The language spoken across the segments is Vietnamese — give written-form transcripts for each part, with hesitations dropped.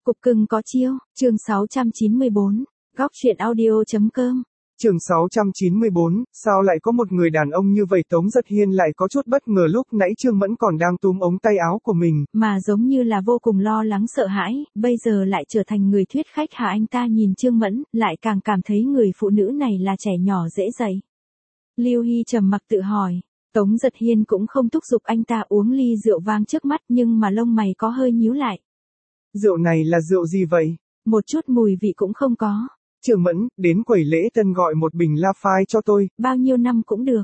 Cục cưng có chiêu, chương 694, góc truyện audio.com. Chương 694, sao lại có một người đàn ông như vậy? Tống Giật Hiên lại có chút bất ngờ, lúc nãy Trương Mẫn còn đang túm ống tay áo của mình, Mà giống như là vô cùng lo lắng sợ hãi, bây giờ lại trở thành người thuyết khách hả? Anh ta nhìn Trương Mẫn, lại càng cảm thấy người phụ nữ này là trẻ nhỏ dễ dạy. Lưu Hy trầm mặc tự hỏi. Tống Giật Hiên cũng không thúc giục anh ta uống ly rượu vang trước mắt, nhưng mà lông mày có hơi nhíu lại. Rượu này là rượu gì vậy? Một chút mùi vị cũng không có. Trương Mẫn, đến quầy lễ tân gọi một bình La Phai cho tôi. Bao nhiêu năm cũng được.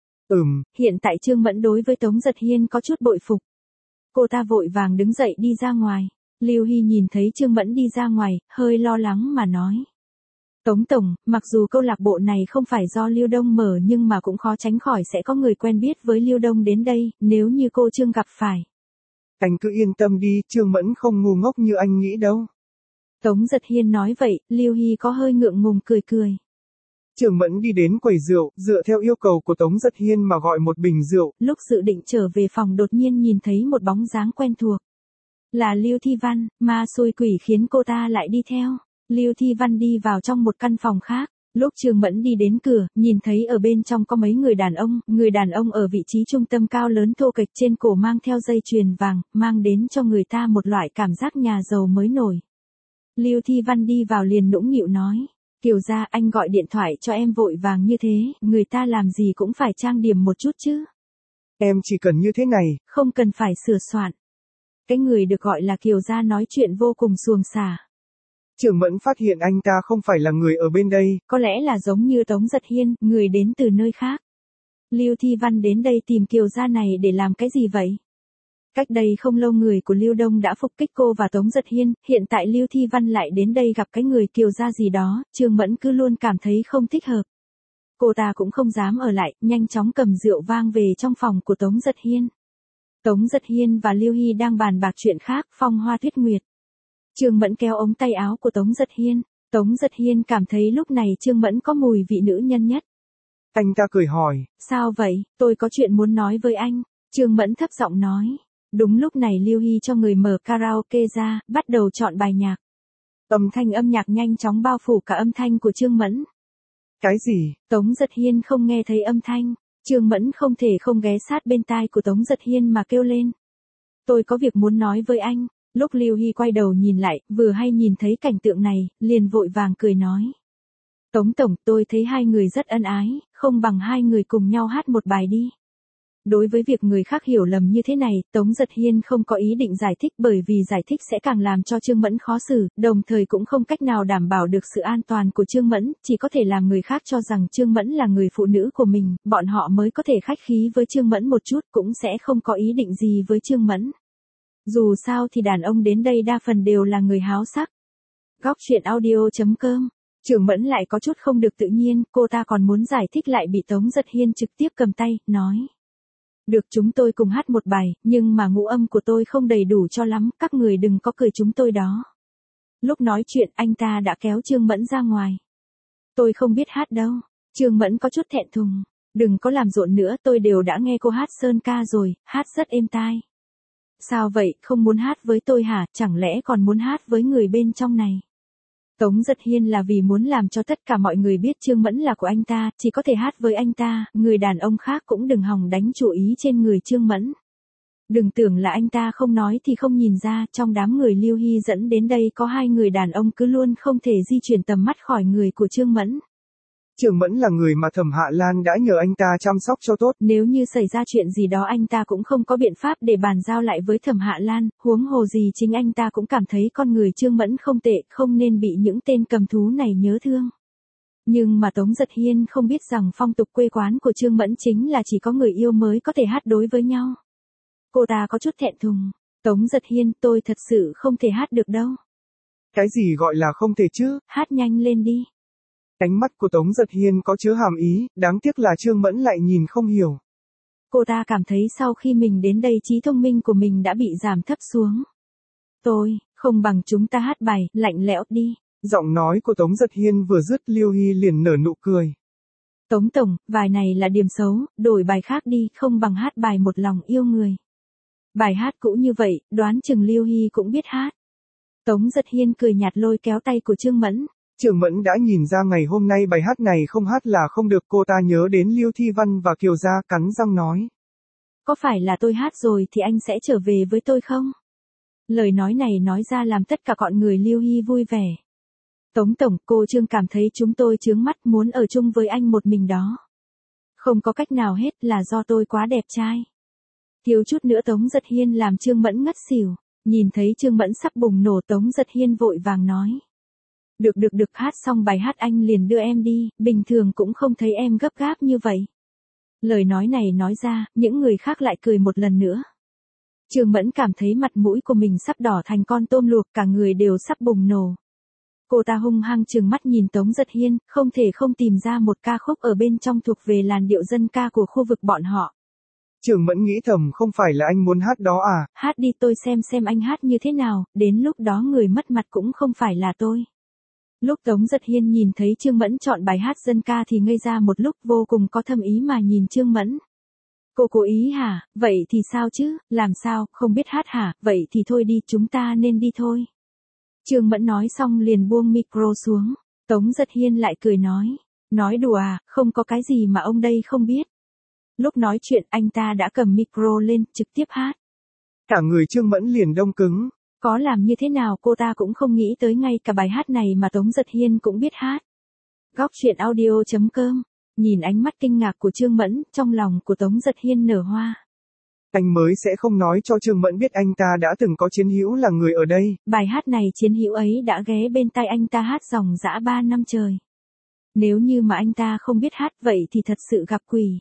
Hiện tại Trương Mẫn đối với Tống Giật Hiên có chút bội phục. Cô ta vội vàng đứng dậy đi ra ngoài. Lưu Hy nhìn thấy Trương Mẫn đi ra ngoài, hơi lo lắng mà nói. Tống Tổng, mặc dù câu lạc bộ này không phải do Lưu Đông mở nhưng mà cũng khó tránh khỏi sẽ có người quen biết với Lưu Đông đến đây, nếu như cô Trương gặp phải. Anh cứ yên tâm đi, Trương Mẫn không ngu ngốc như anh nghĩ đâu. Tống Giật Hiên nói vậy, Lưu Hy có hơi ngượng ngùng cười cười. Trương Mẫn đi đến quầy rượu, dựa theo yêu cầu của Tống Giật Hiên mà gọi một bình rượu. Lúc dự định trở về phòng đột nhiên nhìn thấy một bóng dáng quen thuộc. Là Lưu Thi Văn, ma xui quỷ khiến cô ta lại đi theo. Lưu Thi Văn đi vào trong một căn phòng khác. Lúc Trương Mẫn đi đến cửa, nhìn thấy ở bên trong có mấy người đàn ông ở vị trí trung tâm cao lớn thô kệch, trên cổ mang theo dây chuyền vàng, mang đến cho người ta một loại cảm giác nhà giàu mới nổi. Lưu Thi Văn đi vào liền nũng nịu nói, Kiều gia, anh gọi điện thoại cho em vội vàng như thế, người ta làm gì cũng phải trang điểm một chút chứ. Em chỉ cần như thế này, không cần phải sửa soạn. Cái người được gọi là Kiều gia nói chuyện vô cùng xuồng xả. Trương Mẫn phát hiện anh ta không phải là người ở bên đây. Có lẽ là giống như Tống Giật Hiên, người đến từ nơi khác. Lưu Thi Văn đến đây tìm Kiều gia này để làm cái gì vậy? Cách đây không lâu người của Lưu Đông đã phục kích cô và Tống Giật Hiên, hiện tại Lưu Thi Văn lại đến đây gặp cái người Kiều gia gì đó, Trương Mẫn cứ luôn cảm thấy không thích hợp. Cô ta cũng không dám ở lại, nhanh chóng cầm rượu vang về trong phòng của Tống Giật Hiên. Tống Giật Hiên và Lưu Hy đang bàn bạc chuyện khác, phong hoa tuyết nguyệt. Trương Mẫn kéo ống tay áo của Tống Giật Hiên. Tống Giật Hiên cảm thấy lúc này Trương Mẫn có mùi vị nữ nhân nhất. Anh ta cười hỏi. Sao vậy, tôi có chuyện muốn nói với anh. Trương Mẫn thấp giọng nói. Đúng lúc này Lưu Hy cho người mở karaoke ra, bắt đầu chọn bài nhạc. Âm nhạc nhanh chóng bao phủ cả âm thanh của Trương Mẫn. Cái gì? Tống Giật Hiên không nghe thấy âm thanh. Trương Mẫn không thể không ghé sát bên tai của Tống Giật Hiên mà kêu lên. Tôi có việc muốn nói với anh. Lúc Lưu Hy quay đầu nhìn lại, vừa hay nhìn thấy cảnh tượng này, liền vội vàng cười nói. Tống Tổng, tôi thấy hai người rất ân ái, không bằng hai người cùng nhau hát một bài đi. Đối với việc người khác hiểu lầm như thế này, Tống Giật Hiên không có ý định giải thích, bởi vì giải thích sẽ càng làm cho Trương Mẫn khó xử, đồng thời cũng không cách nào đảm bảo được sự an toàn của Trương Mẫn, chỉ có thể làm người khác cho rằng Trương Mẫn là người phụ nữ của mình, bọn họ mới có thể khách khí với Trương Mẫn một chút, cũng sẽ không có ý định gì với Trương Mẫn. Dù sao thì đàn ông đến đây đa phần đều là người háo sắc. Góc truyện audio.com. Trương Mẫn lại có chút không được tự nhiên, cô ta còn muốn giải thích lại bị Tống Giật Hiên trực tiếp cầm tay, nói. Được, chúng tôi cùng hát một bài, nhưng mà ngũ âm của tôi không đầy đủ cho lắm, các người đừng có cười chúng tôi đó. Lúc nói chuyện anh ta đã kéo Trương Mẫn ra ngoài. Tôi không biết hát đâu. Trương Mẫn có chút thẹn thùng. Đừng có làm rộn nữa, tôi đều đã nghe cô hát sơn ca rồi, hát rất êm tai. Sao vậy, không muốn hát với tôi hả, chẳng lẽ còn muốn hát với người bên trong này? Tống Giật Hiên là vì muốn làm cho tất cả mọi người biết Trương Mẫn là của anh ta, chỉ có thể hát với anh ta, người đàn ông khác cũng đừng hòng đánh chủ ý trên người Trương Mẫn. Đừng tưởng là anh ta không nói thì không nhìn ra, trong đám người Lưu Hy dẫn đến đây có hai người đàn ông cứ luôn không thể di chuyển tầm mắt khỏi người của Trương Mẫn. Trương Mẫn là người mà Thẩm Hạ Lan đã nhờ anh ta chăm sóc cho tốt. Nếu như xảy ra chuyện gì đó anh ta cũng không có biện pháp để bàn giao lại với Thẩm Hạ Lan, huống hồ gì chính anh ta cũng cảm thấy con người Trương Mẫn không tệ, không nên bị những tên cầm thú này nhớ thương. Nhưng mà Tống Giật Hiên không biết rằng phong tục quê quán của Trương Mẫn chính là chỉ có người yêu mới có thể hát đối với nhau. Cô ta có chút thẹn thùng. Tống Giật Hiên, tôi thật sự không thể hát được đâu. Cái gì gọi là không thể chứ? Hát nhanh lên đi. Ánh mắt của Tống Giật Hiên có chứa hàm ý, đáng tiếc là Trương Mẫn lại nhìn không hiểu. Cô ta cảm thấy sau khi mình đến đây trí thông minh của mình đã bị giảm thấp xuống. Tôi, không bằng chúng ta hát bài, lạnh lẽo đi. Giọng nói của Tống Giật Hiên vừa dứt Lưu Hy liền nở nụ cười. Tống Tổng, bài này là điểm xấu, đổi bài khác đi, không bằng hát bài một lòng yêu người. Bài hát cũ như vậy, đoán chừng Lưu Hy cũng biết hát. Tống Giật Hiên cười nhạt lôi kéo tay của Trương Mẫn. Trương Mẫn đã nhìn ra ngày hôm nay bài hát này không hát là không được, cô ta nhớ đến Lưu Thi Văn và Kiều Gia, cắn răng nói. Có phải là tôi hát rồi thì anh sẽ trở về với tôi không? Lời nói này nói ra làm tất cả mọi người Lưu Hy vui vẻ. Tống tổng, cô Trương cảm thấy chúng tôi chướng mắt muốn ở chung với anh một mình đó. Không có cách nào hết, là do tôi quá đẹp trai. Thiếu chút nữa Tống Giật Hiên làm Trương Mẫn ngất xỉu. Nhìn thấy Trương Mẫn sắp bùng nổ, Tống Giật Hiên vội vàng nói. Được, hát xong bài hát anh liền đưa em đi, bình thường cũng không thấy em gấp gáp như vậy. Lời nói này nói ra, những người khác lại cười một lần nữa. Trương Mẫn cảm thấy mặt mũi của mình sắp đỏ thành con tôm luộc, cả người đều sắp bùng nổ. Cô ta hung hăng trừng mắt nhìn Tống Giật Hiên, không thể không tìm ra một ca khúc ở bên trong thuộc về làn điệu dân ca của khu vực bọn họ. Trương Mẫn nghĩ thầm, không phải là anh muốn hát đó à? Hát đi, tôi xem anh hát như thế nào, đến lúc đó người mất mặt cũng không phải là tôi. Lúc Tống Giật Hiên nhìn thấy Trương Mẫn chọn bài hát dân ca thì ngây ra một lúc, vô cùng có thâm ý mà nhìn Trương Mẫn. Cô cố ý hả? Vậy thì sao chứ, làm sao, không biết hát hả? Vậy thì thôi đi, chúng ta nên đi thôi. Trương Mẫn nói xong liền buông micro xuống. Tống Giật Hiên lại cười nói đùa à, không có cái gì mà ông đây không biết. Lúc nói chuyện anh ta đã cầm micro lên, trực tiếp hát. Cả người Trương Mẫn liền đông cứng. Có làm như thế nào cô ta cũng không nghĩ tới ngay cả bài hát này mà Tống Giật Hiên cũng biết hát. Góc truyện audio.com. Nhìn ánh mắt kinh ngạc của Trương Mẫn, trong lòng của Tống Giật Hiên nở hoa. Anh mới sẽ không nói cho Trương Mẫn biết anh ta đã từng có chiến hữu là người ở đây. Bài hát này chiến hữu ấy đã ghé bên tai anh ta hát dòng dã 3 năm trời. Nếu như mà anh ta không biết hát vậy thì thật sự gặp quỷ.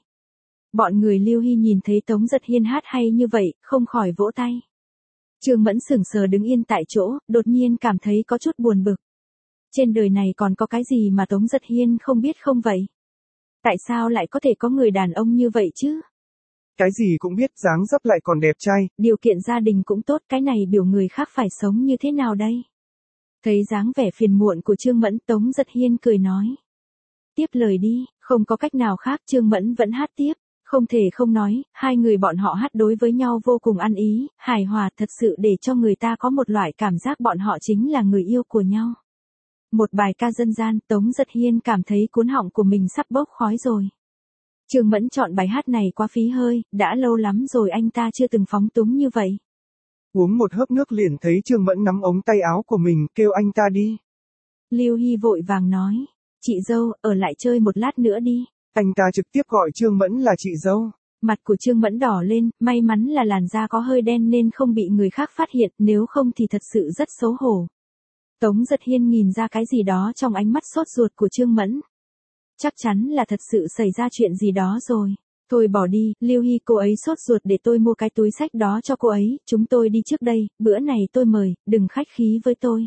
Bọn người Lưu Hy nhìn thấy Tống Giật Hiên hát hay như vậy, không khỏi vỗ tay. Trương Mẫn sững sờ đứng yên tại chỗ, đột nhiên cảm thấy có chút buồn bực. Trên đời này còn có cái gì mà Tống Giật Hiên không biết không vậy? Tại sao lại có thể có người đàn ông như vậy chứ? Cái gì cũng biết, dáng dấp lại còn đẹp trai. Điều kiện gia đình cũng tốt, cái này biểu người khác phải sống như thế nào đây? Thấy dáng vẻ phiền muộn của Trương Mẫn, Tống Giật Hiên cười nói. Tiếp lời đi, không có cách nào khác, Trương Mẫn vẫn hát tiếp. Không thể không nói, hai người bọn họ hát đối với nhau vô cùng ăn ý, hài hòa, thật sự để cho người ta có một loại cảm giác bọn họ chính là người yêu của nhau. Một bài ca dân gian, Tống Giật Hiên cảm thấy cuốn họng của mình sắp bốc khói rồi. Trương Mẫn chọn bài hát này quá phí hơi, đã lâu lắm rồi anh ta chưa từng phóng túng như vậy. Uống một hớp nước liền thấy Trương Mẫn nắm ống tay áo của mình, kêu anh ta đi. Lưu Hy vội vàng nói, chị dâu, ở lại chơi một lát nữa đi. Anh ta trực tiếp gọi Trương Mẫn là chị dâu. Mặt của Trương Mẫn đỏ lên, may mắn là làn da có hơi đen nên không bị người khác phát hiện, nếu không thì thật sự rất xấu hổ. Tống Giật Hiên nhìn ra cái gì đó trong ánh mắt sốt ruột của Trương Mẫn. Chắc chắn là thật sự xảy ra chuyện gì đó rồi. Thôi bỏ đi, Lưu Hy, cô ấy sốt ruột để tôi mua cái túi xách đó cho cô ấy, chúng tôi đi trước đây, bữa này tôi mời, đừng khách khí với tôi.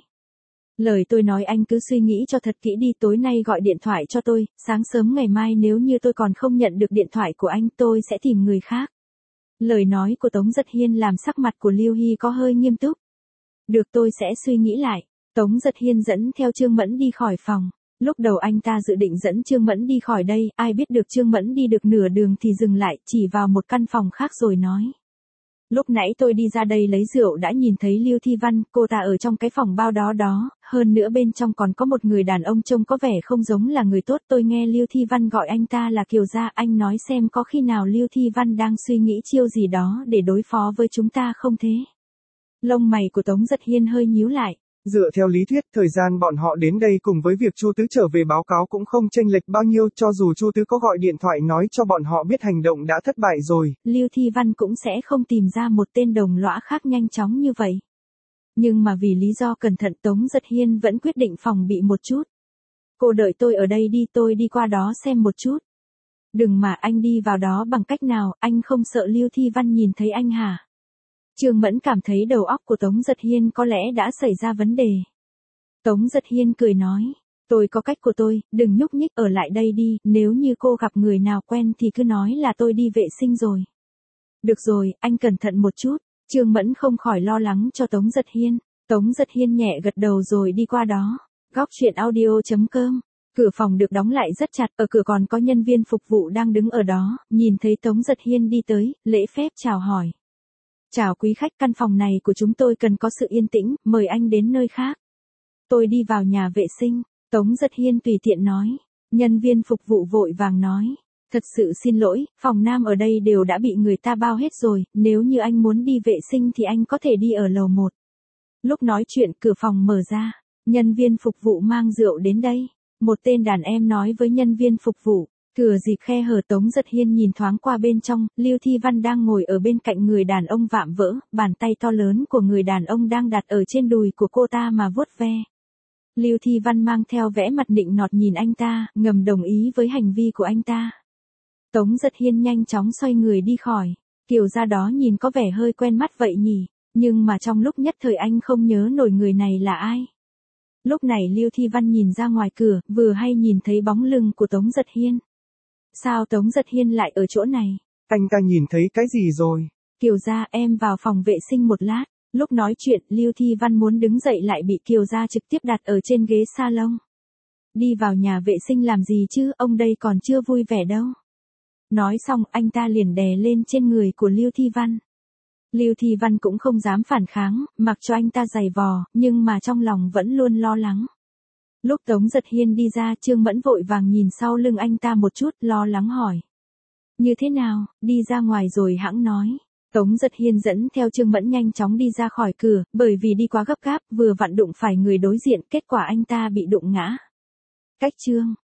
Lời tôi nói anh cứ suy nghĩ cho thật kỹ đi, tối nay gọi điện thoại cho tôi, sáng sớm ngày mai nếu như tôi còn không nhận được điện thoại của anh tôi sẽ tìm người khác. Lời nói của Tống Giật Hiên làm sắc mặt của Lưu Hy có hơi nghiêm túc. Được, tôi sẽ suy nghĩ lại. Tống Giật Hiên dẫn theo Trương Mẫn đi khỏi phòng. Lúc đầu anh ta dự định dẫn Trương Mẫn đi khỏi đây, ai biết được Trương Mẫn đi được nửa đường thì dừng lại, chỉ vào một căn phòng khác rồi nói. Lúc nãy tôi đi ra đây lấy rượu đã nhìn thấy Lưu Thi Văn, cô ta ở trong cái phòng bao đó, hơn nữa bên trong còn có một người đàn ông trông có vẻ không giống là người tốt. Tôi nghe Lưu Thi Văn gọi anh ta là Kiều Gia, anh nói xem có khi nào Lưu Thi Văn đang suy nghĩ chiêu gì đó để đối phó với chúng ta không thế? Lông mày của Tống Giật Hiên hơi nhíu lại. Dựa theo lý thuyết, thời gian bọn họ đến đây cùng với việc Chu Tứ trở về báo cáo cũng không chênh lệch bao nhiêu, cho dù Chu Tứ có gọi điện thoại nói cho bọn họ biết hành động đã thất bại rồi. Lưu Thi Văn cũng sẽ không tìm ra một tên đồng lõa khác nhanh chóng như vậy. Nhưng mà vì lý do cẩn thận, Tống Giật Hiên vẫn quyết định phòng bị một chút. Cô đợi tôi ở đây đi, tôi đi qua đó xem một chút. Đừng mà, anh đi vào đó bằng cách nào, anh không sợ Lưu Thi Văn nhìn thấy anh hả? Trương Mẫn cảm thấy đầu óc của Tống Giật Hiên có lẽ đã xảy ra vấn đề. Tống Giật Hiên cười nói, tôi có cách của tôi, đừng nhúc nhích, ở lại đây đi, nếu như cô gặp người nào quen thì cứ nói là tôi đi vệ sinh rồi. Được rồi, anh cẩn thận một chút. Trương Mẫn không khỏi lo lắng cho Tống Giật Hiên. Tống Giật Hiên nhẹ gật đầu rồi đi qua đó. Góc truyện audio.com. Cửa phòng được đóng lại rất chặt, ở cửa còn có nhân viên phục vụ đang đứng ở đó, nhìn thấy Tống Giật Hiên đi tới, lễ phép chào hỏi. Chào quý khách, căn phòng này của chúng tôi cần có sự yên tĩnh, mời anh đến nơi khác. Tôi đi vào nhà vệ sinh, Tống Giật Hiên tùy tiện nói. Nhân viên phục vụ vội vàng nói. Thật sự xin lỗi, phòng nam ở đây đều đã bị người ta bao hết rồi, nếu như anh muốn đi vệ sinh thì anh có thể đi ở lầu 1. Lúc nói chuyện cửa phòng mở ra, nhân viên phục vụ mang rượu đến đây. Một tên đàn em nói với nhân viên phục vụ. Thừa dịp khe hở Tống Giật Hiên nhìn thoáng qua bên trong, Lưu Thi Văn đang ngồi ở bên cạnh người đàn ông vạm vỡ, bàn tay to lớn của người đàn ông đang đặt ở trên đùi của cô ta mà vuốt ve. Lưu Thi Văn mang theo vẻ mặt nịnh nọt nhìn anh ta, ngầm đồng ý với hành vi của anh ta. Tống Giật Hiên nhanh chóng xoay người đi khỏi, Kiều gia đó nhìn có vẻ hơi quen mắt vậy nhỉ, nhưng mà trong lúc nhất thời anh không nhớ nổi người này là ai. Lúc này Lưu Thi Văn nhìn ra ngoài cửa, vừa hay nhìn thấy bóng lưng của Tống Giật Hiên. Sao Tống Giật Hiên lại ở chỗ này? Anh ta nhìn thấy cái gì rồi? Kiều gia, em vào phòng vệ sinh một lát. Lúc nói chuyện, Lưu Thi Văn muốn đứng dậy lại bị Kiều gia trực tiếp đặt ở trên ghế salon. Đi vào nhà vệ sinh làm gì chứ, ông đây còn chưa vui vẻ đâu. Nói xong, anh ta liền đè lên trên người của Lưu Thi Văn. Lưu Thi Văn cũng không dám phản kháng, mặc cho anh ta giày vò, nhưng mà trong lòng vẫn luôn lo lắng. Lúc Tống Giật Hiên đi ra, Trương Mẫn vội vàng nhìn sau lưng anh ta một chút, lo lắng hỏi. Như thế nào, đi ra ngoài rồi hãng nói. Tống Giật Hiên dẫn theo Trương Mẫn nhanh chóng đi ra khỏi cửa, bởi vì đi quá gấp gáp, vừa vặn đụng phải người đối diện, kết quả anh ta bị đụng ngã. Cách Trương